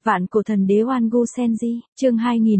Vạn cổ thần đế Oan Gu Senji, chương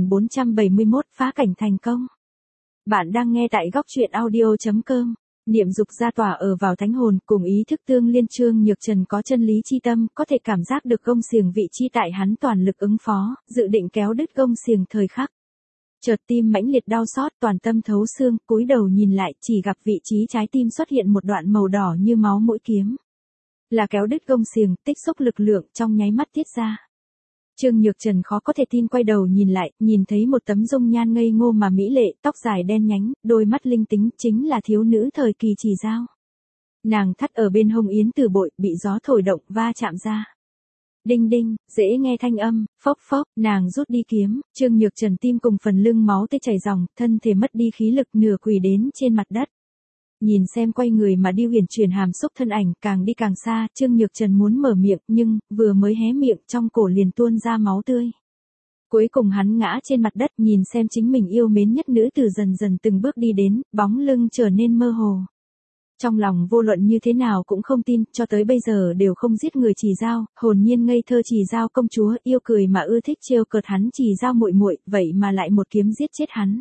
2471 phá cảnh thành công. Bạn đang nghe tại góc truyện audio.com. Niệm dục ra tỏa ở vào thánh hồn, cùng ý thức tương liên. Trương Nhược Trần có chân lý chi tâm, có thể cảm giác được gông xiềng vị chi tại hắn toàn lực ứng phó, dự định kéo đứt gông xiềng thời khắc. Chợt tim mãnh liệt đau xót, toàn tâm thấu xương, cúi đầu nhìn lại, chỉ gặp vị trí trái tim xuất hiện một đoạn màu đỏ như máu mũi kiếm. Là kéo đứt gông xiềng, tích xúc lực lượng trong nháy mắt tiết ra. Trương Nhược Trần khó có thể tin quay đầu nhìn lại, nhìn thấy một tấm dung nhan ngây ngô mà mỹ lệ, tóc dài đen nhánh, đôi mắt linh tính, chính là thiếu nữ thời kỳ Trì Dao. Nàng thắt ở bên hông yến từ bội, bị gió thổi động, va chạm ra. Đinh đinh, dễ nghe thanh âm, phốc phốc, nàng rút đi kiếm, Trương Nhược Trần tim cùng phần lưng máu tê chảy ròng, thân thể mất đi khí lực, nửa quỳ đến trên mặt đất. Nhìn xem quay người mà đi huyền chuyển hàm xúc thân ảnh, càng đi càng xa, Trương Nhược Trần muốn mở miệng, nhưng vừa mới hé miệng, trong cổ liền tuôn ra máu tươi. Cuối cùng hắn ngã trên mặt đất, nhìn xem chính mình yêu mến nhất nữ tử dần dần từng bước đi đến, bóng lưng trở nên mơ hồ. Trong lòng vô luận như thế nào cũng không tin, cho tới bây giờ đều không giết người Trì Dao, hồn nhiên ngây thơ Trì Dao công chúa, yêu cười mà ưa thích trêu cợt hắn Trì Dao muội muội, vậy mà lại một kiếm giết chết hắn.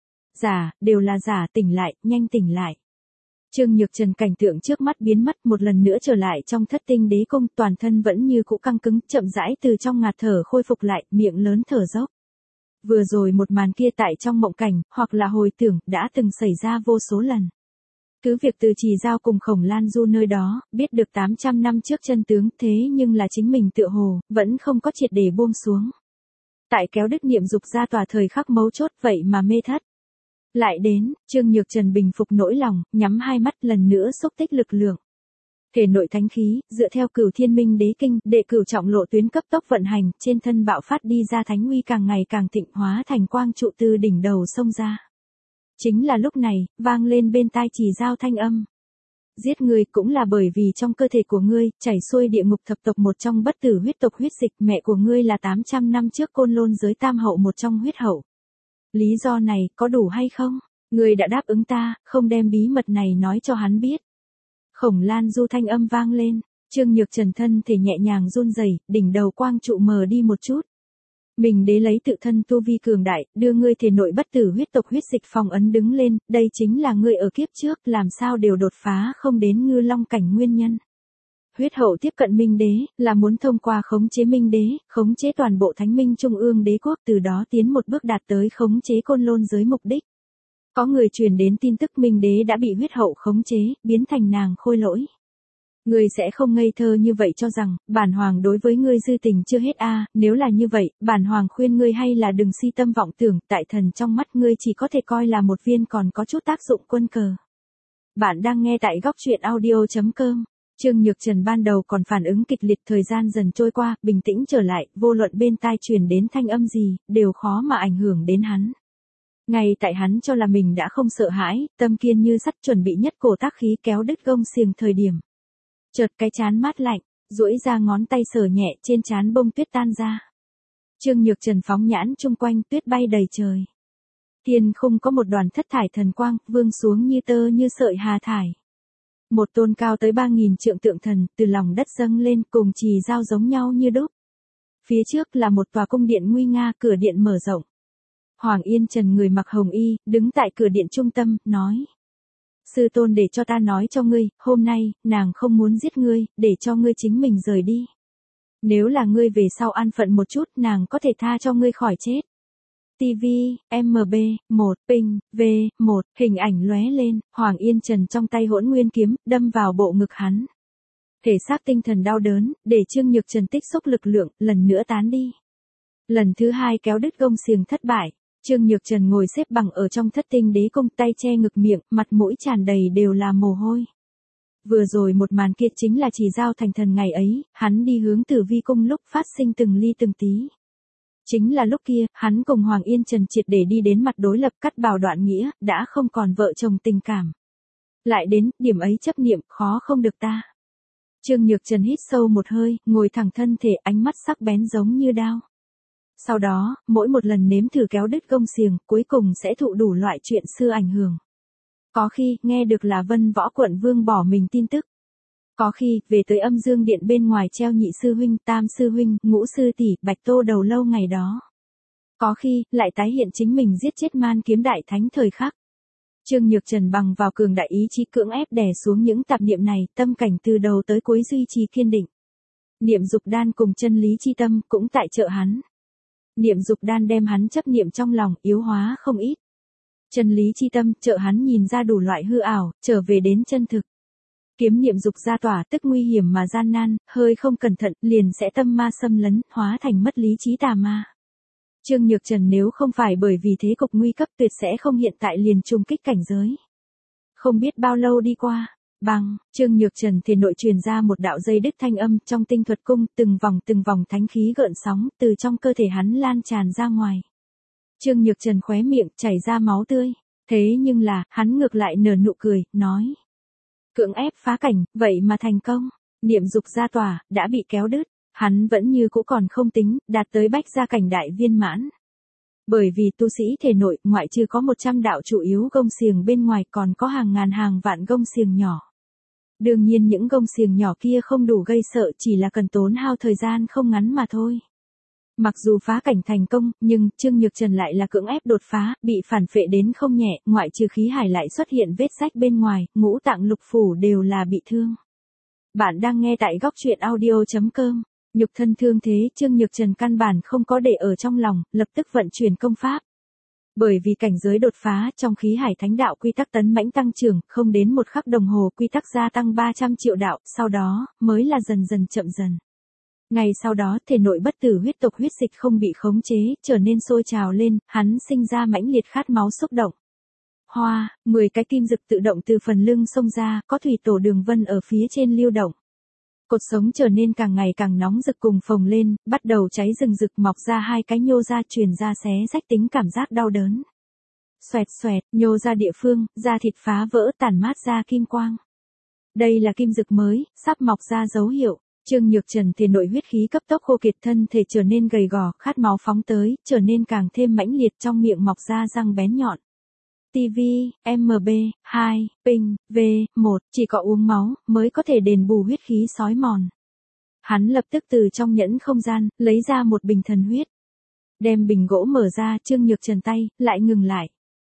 Giả, đều là giả, tỉnh lại, nhanh tỉnh lại. Trương Nhược Trần cảnh tượng trước mắt biến mất, một lần nữa trở lại trong Thất Tinh Đế Cung, toàn thân vẫn như cũ căng cứng, chậm rãi từ trong ngạt thở khôi phục lại, miệng lớn thở dốc. Vừa rồi một màn kia tại trong mộng cảnh, hoặc là hồi tưởng, đã từng xảy ra vô số lần. Cứ việc từ Trì Dao cùng Khổng Lan Du nơi đó, biết được 800 năm trước chân tướng, thế nhưng là chính mình tựa hồ, vẫn không có triệt để buông xuống. Tại kéo đứt niệm dục ra tòa thời khắc mấu chốt, vậy mà mê thất. Lại đến, Trương Nhược Trần bình phục nỗi lòng, nhắm hai mắt lần nữa xúc tích lực lượng. Thể nội thánh khí, dựa theo Cửu Thiên Minh Đế Kinh, đệ cửu trọng lộ tuyến cấp tốc vận hành, trên thân bạo phát đi ra thánh uy càng ngày càng thịnh, hóa thành quang trụ từ đỉnh đầu xông ra. Chính là lúc này, vang lên bên tai Trì Dao thanh âm. Giết ngươi cũng là bởi vì trong cơ thể của ngươi, chảy xuôi địa ngục thập tộc một trong bất tử huyết tộc huyết dịch, mẹ của ngươi là 800 năm trước Côn Lôn giới tam hậu một trong huyết hậu. Lý do này, có đủ hay không? Ngươi đã đáp ứng ta, không đem bí mật này nói cho hắn biết. Khổng Lan Du thanh âm vang lên, Trương Nhược Trần thân thể nhẹ nhàng run rẩy, đỉnh đầu quang trụ mờ đi một chút. Mình đế lấy tự thân tu vi cường đại, đưa ngươi thể nội bất tử huyết tộc huyết dịch phong ấn đứng lên, đây chính là ngươi ở kiếp trước làm sao đều đột phá không đến Ngư Long cảnh nguyên nhân. Huyết hậu tiếp cận Minh đế, là muốn thông qua khống chế Minh đế, khống chế toàn bộ Thánh Minh Trung ương đế quốc, từ đó tiến một bước đạt tới khống chế Côn Lôn giới mục đích. Có người truyền đến tin tức Minh đế đã bị huyết hậu khống chế, biến thành nàng khôi lỗi. Ngươi sẽ không ngây thơ như vậy cho rằng, bản hoàng đối với ngươi dư tình chưa hết a, nếu là như vậy, bản hoàng khuyên ngươi hay là đừng si tâm vọng tưởng, tại thần trong mắt ngươi chỉ có thể coi là một viên còn có chút tác dụng quân cờ. Bạn đang nghe tại góc truyện audio.com. Trương Nhược Trần ban đầu còn phản ứng kịch liệt, thời gian dần trôi qua, bình tĩnh trở lại, vô luận bên tai truyền đến thanh âm gì, đều khó mà ảnh hưởng đến hắn. Ngay tại hắn cho là mình đã không sợ hãi, tâm kiên như sắt chuẩn bị nhất cổ tác khí kéo đứt gông xiềng thời điểm. Chợt cái trán mát lạnh, duỗi ra ngón tay sờ nhẹ trên trán bông tuyết tan ra. Trương Nhược Trần phóng nhãn chung quanh, tuyết bay đầy trời. Thiên khung có một đoàn thất thải thần quang, vương xuống như tơ như sợi hà thải. Một tôn cao tới 3.000 trượng tượng thần, từ lòng đất dâng lên, cùng Trì Dao giống nhau như đúc. Phía trước là một tòa cung điện nguy nga, cửa điện mở rộng. Hoàng Yên Trần người mặc hồng y, đứng tại cửa điện trung tâm, nói. Sư tôn để cho ta nói cho ngươi, hôm nay, nàng không muốn giết ngươi, để cho ngươi chính mình rời đi. Nếu là ngươi về sau an phận một chút, nàng có thể tha cho ngươi khỏi chết. TV, MB, 1, ping, V, 1, hình ảnh lóe lên, Hoàng Yên Trần trong tay hỗn nguyên kiếm, đâm vào bộ ngực hắn. Thể xác tinh thần đau đớn, để Trương Nhược Trần tích xúc lực lượng, lần nữa tán đi. Lần thứ hai kéo đứt gông xiềng thất bại. Trương Nhược Trần ngồi xếp bằng ở trong Thất Tinh Đế Cung, tay che ngực, miệng, mặt mũi tràn đầy đều là mồ hôi. Vừa rồi một màn kia chính là Trì Dao thành thần ngày ấy, hắn đi hướng Tử Vi Cung lúc phát sinh từng ly từng tí. Chính là lúc kia, hắn cùng Hoàng Yên Trần triệt để đi đến mặt đối lập, cắt bảo đoạn nghĩa, đã không còn vợ chồng tình cảm. Lại đến, điểm ấy chấp niệm, khó không được ta. Trương Nhược Trần hít sâu một hơi, ngồi thẳng thân thể, ánh mắt sắc bén giống như đao. Sau đó, mỗi một lần nếm thử kéo đứt gông xiềng, cuối cùng sẽ thụ đủ loại chuyện xưa ảnh hưởng. Có khi, nghe được là Vân Võ quận vương bỏ mình tin tức. Có khi, về tới âm dương điện bên ngoài treo nhị sư huynh, tam sư huynh, ngũ sư tỷ, bạch tô đầu lâu ngày đó. Có khi, lại tái hiện chính mình giết chết man kiếm đại thánh thời khắc. Trương Nhược Trần bằng vào cường đại ý chí cưỡng ép đè xuống những tạp niệm này, tâm cảnh từ đầu tới cuối duy trì kiên định. Niệm dục đan cùng chân lý chi tâm cũng tại trợ hắn. Niệm dục đan đem hắn chấp niệm trong lòng yếu hóa không ít. Chân lý chi tâm trợ hắn nhìn ra đủ loại hư ảo, trở về đến chân thực. Kiếm niệm dục ra tỏa tức nguy hiểm mà gian nan, hơi không cẩn thận liền sẽ tâm ma xâm lấn, hóa thành mất lý trí tà ma. Trương Nhược Trần nếu không phải bởi vì thế cục nguy cấp tuyệt sẽ không hiện tại liền trùng kích cảnh giới. Không biết bao lâu đi qua, bằng, Trương Nhược Trần thể nội truyền ra một đạo dây đứt thanh âm trong tinh thuật cung, từng vòng thánh khí gợn sóng từ trong cơ thể hắn lan tràn ra ngoài. Trương Nhược Trần khóe miệng chảy ra máu tươi, thế nhưng là, hắn ngược lại nở nụ cười, nói. Cưỡng ép phá cảnh, vậy mà thành công, niệm dục ra tỏa, đã bị kéo đứt. Hắn vẫn như cũ còn không tính, đạt tới bách gia cảnh đại viên mãn. Bởi vì tu sĩ thể nội, ngoại trừ có 100 đạo chủ yếu gông xiềng bên ngoài còn có hàng ngàn hàng vạn gông xiềng nhỏ. Đương nhiên những gông xiềng nhỏ kia không đủ gây sợ chỉ là cần tốn hao thời gian không ngắn mà thôi. Mặc dù phá cảnh thành công, nhưng Trương Nhược Trần lại là cưỡng ép đột phá, bị phản phệ đến không nhẹ, ngoại trừ khí hải lại xuất hiện vết rách bên ngoài, ngũ tạng lục phủ đều là bị thương. Bạn đang nghe tại góc truyện audio.com. Nhục thân thương thế Trương Nhược Trần căn bản không có để ở trong lòng, lập tức vận chuyển công pháp. Bởi vì cảnh giới đột phá trong khí hải thánh đạo quy tắc tấn mãnh tăng trưởng, không đến một khắc đồng hồ quy tắc gia tăng 300 triệu đạo, sau đó, mới là dần dần chậm dần. Ngày sau đó thể nội bất tử huyết tộc huyết dịch không bị khống chế, trở nên sôi trào lên, hắn sinh ra mãnh liệt khát máu xúc động. 10 cái kim dực tự động từ phần lưng xông ra, có thủy tổ đường vân ở phía trên lưu động. Cột sống trở nên càng ngày càng nóng rực cùng phồng lên, bắt đầu cháy rừng rực mọc ra 2 cái nhô ra truyền ra xé rách tính cảm giác đau đớn. Xoẹt xoẹt, nhô ra địa phương, da thịt phá vỡ tản mát ra kim quang. Đây là kim dực mới, sắp mọc ra dấu hiệu. Trương Nhược Trần thể nội huyết khí cấp tốc khô kiệt thân thể trở nên gầy gò, khát máu phóng tới, trở nên càng thêm mãnh liệt trong miệng mọc ra răng bén nhọn. TV, MB, 2, Ping, V, 1, chỉ có uống máu, mới có thể đền bù huyết khí sói mòn. Hắn lập tức từ trong nhẫn không gian, lấy ra một bình thần huyết. Đem bình gỗ mở ra, Trương Nhược Trần tay, lại ngừng lại.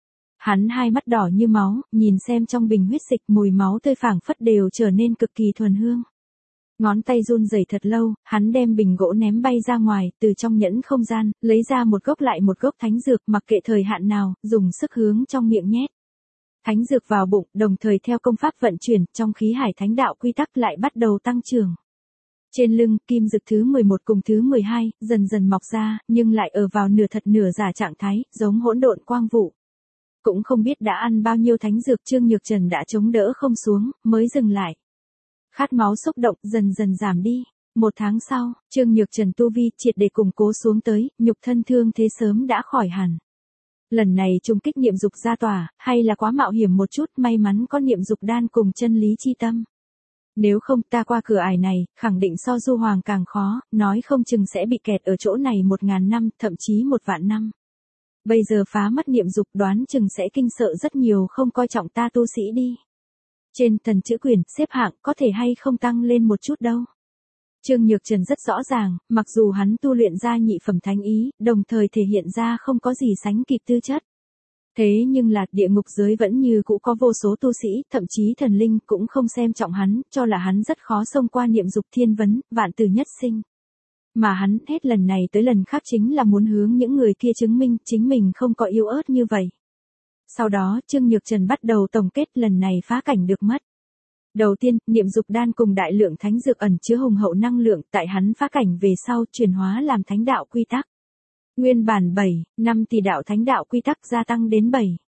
Hắn hai mắt đỏ như máu, nhìn xem trong bình huyết dịch mùi máu tươi phảng phất đều trở nên cực kỳ thuần hương. Ngón tay run rẩy thật lâu, hắn đem bình gỗ ném bay ra ngoài, từ trong nhẫn không gian, lấy ra một gốc lại một gốc thánh dược mặc kệ thời hạn nào, dùng sức hướng trong miệng nhét. Thánh dược vào bụng, đồng thời theo công pháp vận chuyển, trong khí hải thánh đạo quy tắc lại bắt đầu tăng trưởng. Trên lưng, kim dực thứ 11 cùng thứ 12, dần dần mọc ra, nhưng lại ở vào nửa thật nửa giả trạng thái, giống hỗn độn quang vụ. Cũng không biết đã ăn bao nhiêu thánh dược Trương Nhược Trần đã chống đỡ không xuống, mới dừng lại. Khát máu xúc động dần dần giảm đi. 1 tháng sau, Trương Nhược Trần tu vi triệt để củng cố xuống tới, nhục thân thương thế sớm đã khỏi hẳn. Lần này trùng kích niệm dục ra tỏa, hay là quá mạo hiểm một chút, may mắn có niệm dục đan cùng chân lý chi tâm. Nếu không ta qua cửa ải này, khẳng định so du hoàng càng khó, nói không chừng sẽ bị kẹt ở chỗ này 1000 năm, thậm chí 1 vạn năm. Bây giờ phá mất niệm dục đoán chừng sẽ kinh sợ rất nhiều không coi trọng ta tu sĩ đi. Trên thần chữ quyển, xếp hạng có thể hay không tăng lên một chút đâu. Trương Nhược Trần rất rõ ràng, mặc dù hắn tu luyện ra nhị phẩm thánh ý, đồng thời thể hiện ra không có gì sánh kịp tư chất. Thế nhưng là địa ngục giới vẫn như cũ có vô số tu sĩ, thậm chí thần linh cũng không xem trọng hắn, cho là hắn rất khó xông qua niệm dục thiên vấn, vạn tử nhất sinh. Mà hắn hết lần này tới lần khác chính là muốn hướng những người kia chứng minh chính mình không có yếu ớt như vậy. Sau đó, Trương Nhược Trần bắt đầu tổng kết lần này phá cảnh được mất. Đầu tiên, niệm dục đan cùng đại lượng thánh dược ẩn chứa hùng hậu năng lượng tại hắn phá cảnh về sau chuyển hóa làm thánh đạo quy tắc. Nguyên bản 5 tỷ đạo thánh đạo quy tắc gia tăng đến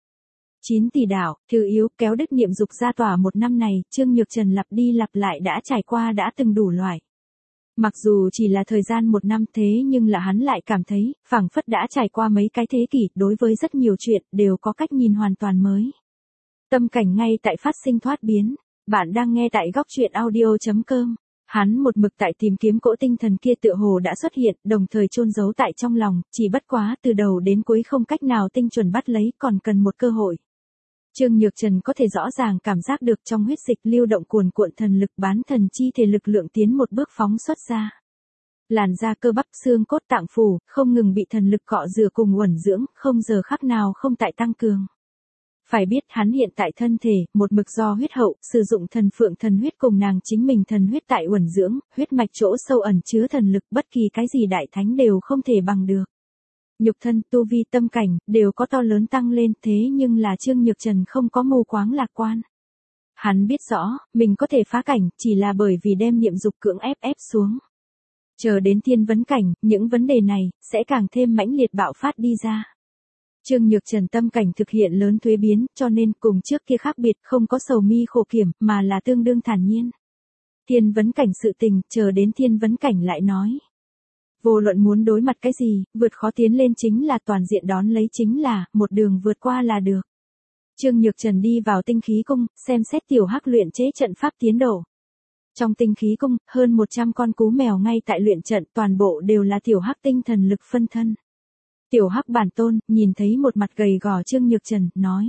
9 tỷ đạo, thứ yếu kéo đứt niệm dục ra tỏa 1 năm này, Trương Nhược Trần lặp đi lặp lại đã trải qua đã từng đủ loại. Mặc dù chỉ là thời gian 1 năm thế nhưng là hắn lại cảm thấy, phảng phất đã trải qua mấy cái thế kỷ, đối với rất nhiều chuyện, đều có cách nhìn hoàn toàn mới. Tâm cảnh ngay tại phát sinh thoát biến. Bạn đang nghe tại góc truyện audio.com. Hắn một mực tại tìm kiếm cỗ tinh thần kia tựa hồ đã xuất hiện, đồng thời chôn giấu tại trong lòng, chỉ bất quá từ đầu đến cuối không cách nào tinh chuẩn bắt lấy, còn cần một cơ hội. Trương Nhược Trần có thể rõ ràng cảm giác được trong huyết dịch lưu động cuồn cuộn thần lực bán thần chi thể lực lượng tiến một bước phóng xuất ra. Làn da cơ bắp xương cốt tạng phủ, không ngừng bị thần lực cọ rửa cùng uẩn dưỡng, không giờ khắc nào không tại tăng cường. Phải biết hắn hiện tại thân thể, một mực do huyết hậu, sử dụng thần phượng thần huyết cùng nàng chính mình thần huyết tại uẩn dưỡng, huyết mạch chỗ sâu ẩn chứa thần lực, bất kỳ cái gì đại thánh đều không thể bằng được. Nhục thân, tu vi, tâm cảnh, đều có to lớn tăng lên, thế nhưng là Trương Nhược Trần không có mù quáng lạc quan. Hắn biết rõ, mình có thể phá cảnh, chỉ là bởi vì đem niệm dục cưỡng ép xuống. Chờ đến thiên vấn cảnh, những vấn đề này, sẽ càng thêm mãnh liệt bạo phát đi ra. Trương Nhược Trần tâm cảnh thực hiện lớn thuế biến, cho nên cùng trước kia khác biệt, không có sầu mi khổ kiểm, mà là tương đương thản nhiên. Thiên vấn cảnh sự tình, chờ đến thiên vấn cảnh lại nói. Vô luận muốn đối mặt cái gì, vượt khó tiến lên chính là toàn diện đón lấy chính là, một đường vượt qua là được. Trương Nhược Trần đi vào tinh khí cung, xem xét tiểu hắc luyện chế trận pháp tiến độ. Trong tinh khí cung, hơn 100 con cú mèo ngay tại luyện trận, toàn bộ đều là tiểu hắc tinh thần lực phân thân. Tiểu hắc bản tôn, nhìn thấy một mặt gầy gò Trương Nhược Trần, nói.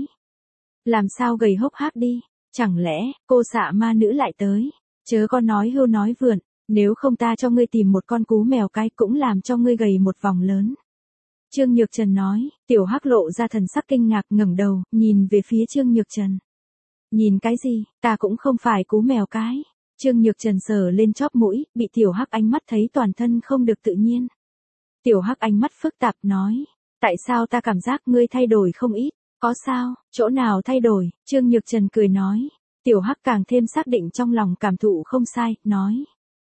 Làm sao gầy hốc hác đi, chẳng lẽ, cô xạ ma nữ lại tới, chớ có nói hưu nói vượn, nếu không ta cho ngươi tìm một con cú mèo cái cũng làm cho ngươi gầy một vòng lớn. Trương Nhược Trần nói, tiểu hắc lộ ra thần sắc kinh ngạc ngẩng đầu, nhìn về phía Trương Nhược Trần. Nhìn cái gì, ta cũng không phải cú mèo cái. Trương Nhược Trần sờ lên chóp mũi, bị tiểu hắc ánh mắt thấy toàn thân không được tự nhiên. Tiểu hắc ánh mắt phức tạp nói, tại sao ta cảm giác ngươi thay đổi không ít, có sao, chỗ nào thay đổi, Trương Nhược Trần cười nói. Tiểu hắc càng thêm xác định trong lòng cảm thụ không sai, nói.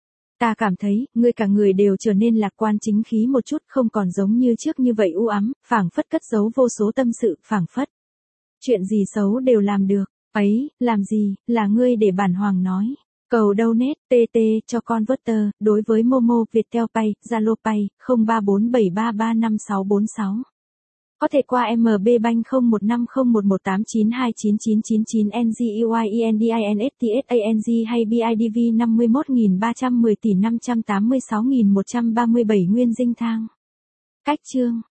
Ta cảm thấy, ngươi cả người đều trở nên lạc quan chính khí một chút, không còn giống như trước như vậy u ám, phảng phất cất giấu vô số tâm sự, phảng phất. Chuyện gì xấu đều làm được, ấy, làm gì, là ngươi để bản hoàng nói. Cầu donate, TT, cho con voter, đối với Momo, Viettel Pay, Zalo Pay, 0347335646. Có thể qua MB Bank 015011892999 NGUYENDINSTSANG hay BIDV 51310 tỷ 586.137 nguyên dinh thang. Cách chương